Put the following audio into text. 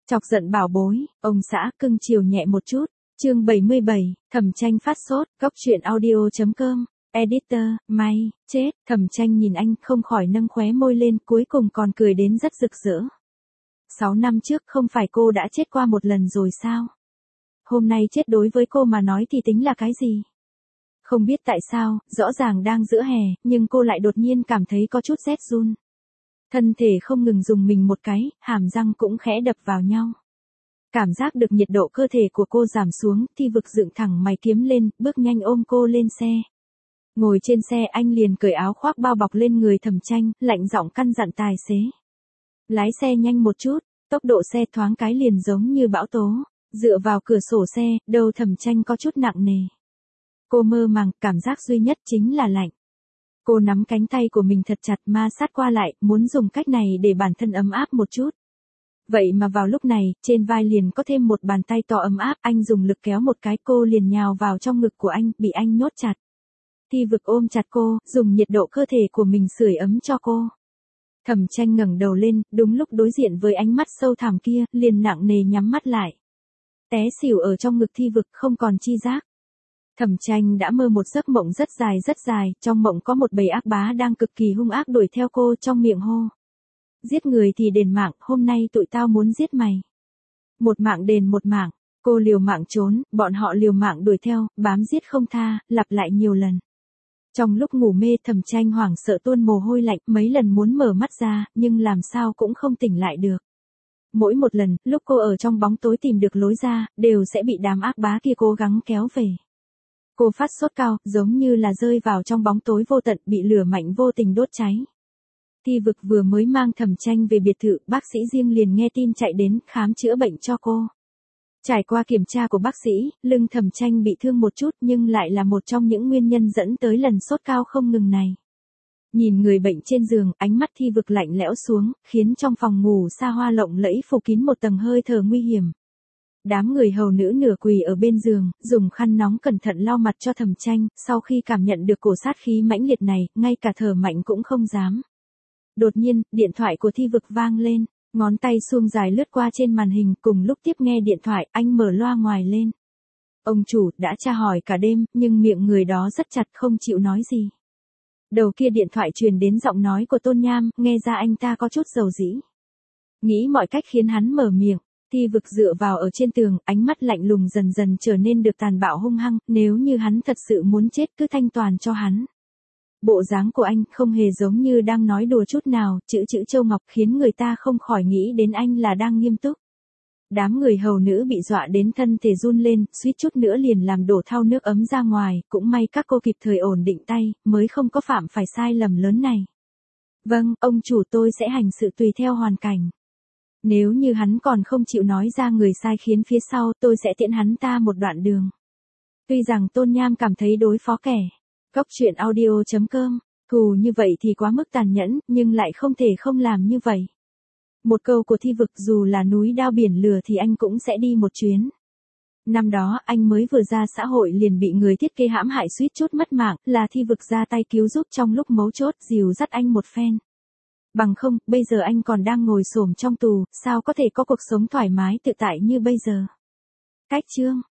Chọc giận bảo bối, ông xã cưng chiều nhẹ một chút. Chương 77, Thẩm Tranh phát sốt, góc truyện audio.com. Editor, may, chết, Thẩm Tranh nhìn anh không khỏi nâng khóe môi lên, cuối cùng còn cười đến rất rực rỡ. 6 năm trước không phải cô đã chết qua một lần rồi sao? Hôm nay chết đối với cô mà nói thì tính là cái gì? Không biết tại sao, rõ ràng đang giữa hè, nhưng cô lại đột nhiên cảm thấy có chút rét run. Thân thể không ngừng dùng mình một cái, hàm răng cũng khẽ đập vào nhau. Cảm giác được nhiệt độ cơ thể của cô giảm xuống, Thi Vực dựng thẳng mày kiếm lên, bước nhanh ôm cô lên xe. Ngồi trên xe anh liền cởi áo khoác bao bọc lên người Thẩm Tranh, lạnh giọng căn dặn tài xế. Lái xe nhanh một chút, tốc độ xe thoáng cái liền giống như bão tố. Dựa vào cửa sổ xe, đầu Thẩm Tranh có chút nặng nề. Cô mơ màng, cảm giác duy nhất chính là lạnh. Cô nắm cánh tay của mình thật chặt ma sát qua lại, muốn dùng cách này để bản thân ấm áp một chút. Vậy mà vào lúc này, trên vai liền có thêm một bàn tay to ấm áp, anh dùng lực kéo một cái, cô liền nhào vào trong ngực của anh, bị anh nhốt chặt. Thi Vực ôm chặt cô, dùng nhiệt độ cơ thể của mình sưởi ấm cho cô. Thẩm Tranh ngẩng đầu lên, đúng lúc đối diện với ánh mắt sâu thẳm kia, liền nặng nề nhắm mắt lại. Té xỉu ở trong ngực Thi Vực không còn chi giác. Thẩm Tranh đã mơ một giấc mộng rất dài, trong mộng có một bầy ác bá đang cực kỳ hung ác đuổi theo cô, trong miệng hô. Giết người thì đền mạng, hôm nay tụi tao muốn giết mày. Một mạng đền một mạng, cô liều mạng trốn, bọn họ liều mạng đuổi theo, bám giết không tha, lặp lại nhiều lần. Trong lúc ngủ mê Thẩm Tranh hoảng sợ tuôn mồ hôi lạnh, mấy lần muốn mở mắt ra, nhưng làm sao cũng không tỉnh lại được. Mỗi một lần, lúc cô ở trong bóng tối tìm được lối ra, đều sẽ bị đám ác bá kia cố gắng kéo về. Cô phát sốt cao, giống như là rơi vào trong bóng tối vô tận, bị lửa mạnh vô tình đốt cháy. Thi Vực vừa mới mang Thẩm Tranh về biệt thự, bác sĩ riêng liền nghe tin chạy đến, khám chữa bệnh cho cô. Trải qua kiểm tra của bác sĩ, lưng Thẩm Tranh bị thương một chút nhưng lại là một trong những nguyên nhân dẫn tới lần sốt cao không ngừng này. Nhìn người bệnh trên giường, ánh mắt Thi Vực lạnh lẽo xuống, khiến trong phòng ngủ xa hoa lộng lẫy phủ kín một tầng hơi thở nguy hiểm. Đám người hầu nữ nửa quỳ ở bên giường, dùng khăn nóng cẩn thận lau mặt cho Thẩm Tranh, sau khi cảm nhận được cổ sát khí mãnh liệt này, ngay cả thở mạnh cũng không dám. Đột nhiên, điện thoại của Thi Vực vang lên, ngón tay suông dài lướt qua trên màn hình, cùng lúc tiếp nghe điện thoại, anh mở loa ngoài lên. Ông chủ đã tra hỏi cả đêm, nhưng miệng người đó rất chặt không chịu nói gì. Đầu kia điện thoại truyền đến giọng nói của Tôn Nham, nghe ra anh ta có chút dầu dĩ. Nghĩ mọi cách khiến hắn mở miệng. Thi Vực dựa vào ở trên tường, ánh mắt lạnh lùng dần dần trở nên được tàn bạo hung hăng, nếu như hắn thật sự muốn chết cứ thanh toàn cho hắn. Bộ dáng của anh không hề giống như đang nói đùa chút nào, chữ Châu Ngọc khiến người ta không khỏi nghĩ đến anh là đang nghiêm túc. Đám người hầu nữ bị dọa đến thân thể run lên, suýt chút nữa liền làm đổ thau nước ấm ra ngoài, cũng may các cô kịp thời ổn định tay, mới không có phạm phải sai lầm lớn này. Vâng, ông chủ tôi sẽ hành sự tùy theo hoàn cảnh. Nếu như hắn còn không chịu nói ra người sai khiến phía sau, tôi sẽ tiễn hắn ta một đoạn đường. Tuy rằng Tôn Nham cảm thấy đối phó kẻ. Góc truyện audio.com, thù như vậy thì quá mức tàn nhẫn, nhưng lại không thể không làm như vậy. Một câu của Thi Vực, dù là núi đao biển lửa thì anh cũng sẽ đi một chuyến. Năm đó anh mới vừa ra xã hội liền bị người thiết kế hãm hại suýt chút mất mạng, là Thi Vực ra tay cứu giúp trong lúc mấu chốt, dìu dắt anh một phen. Bằng không, bây giờ anh còn đang ngồi xổm trong tù, sao có thể có cuộc sống thoải mái tự tại như bây giờ. Cách chương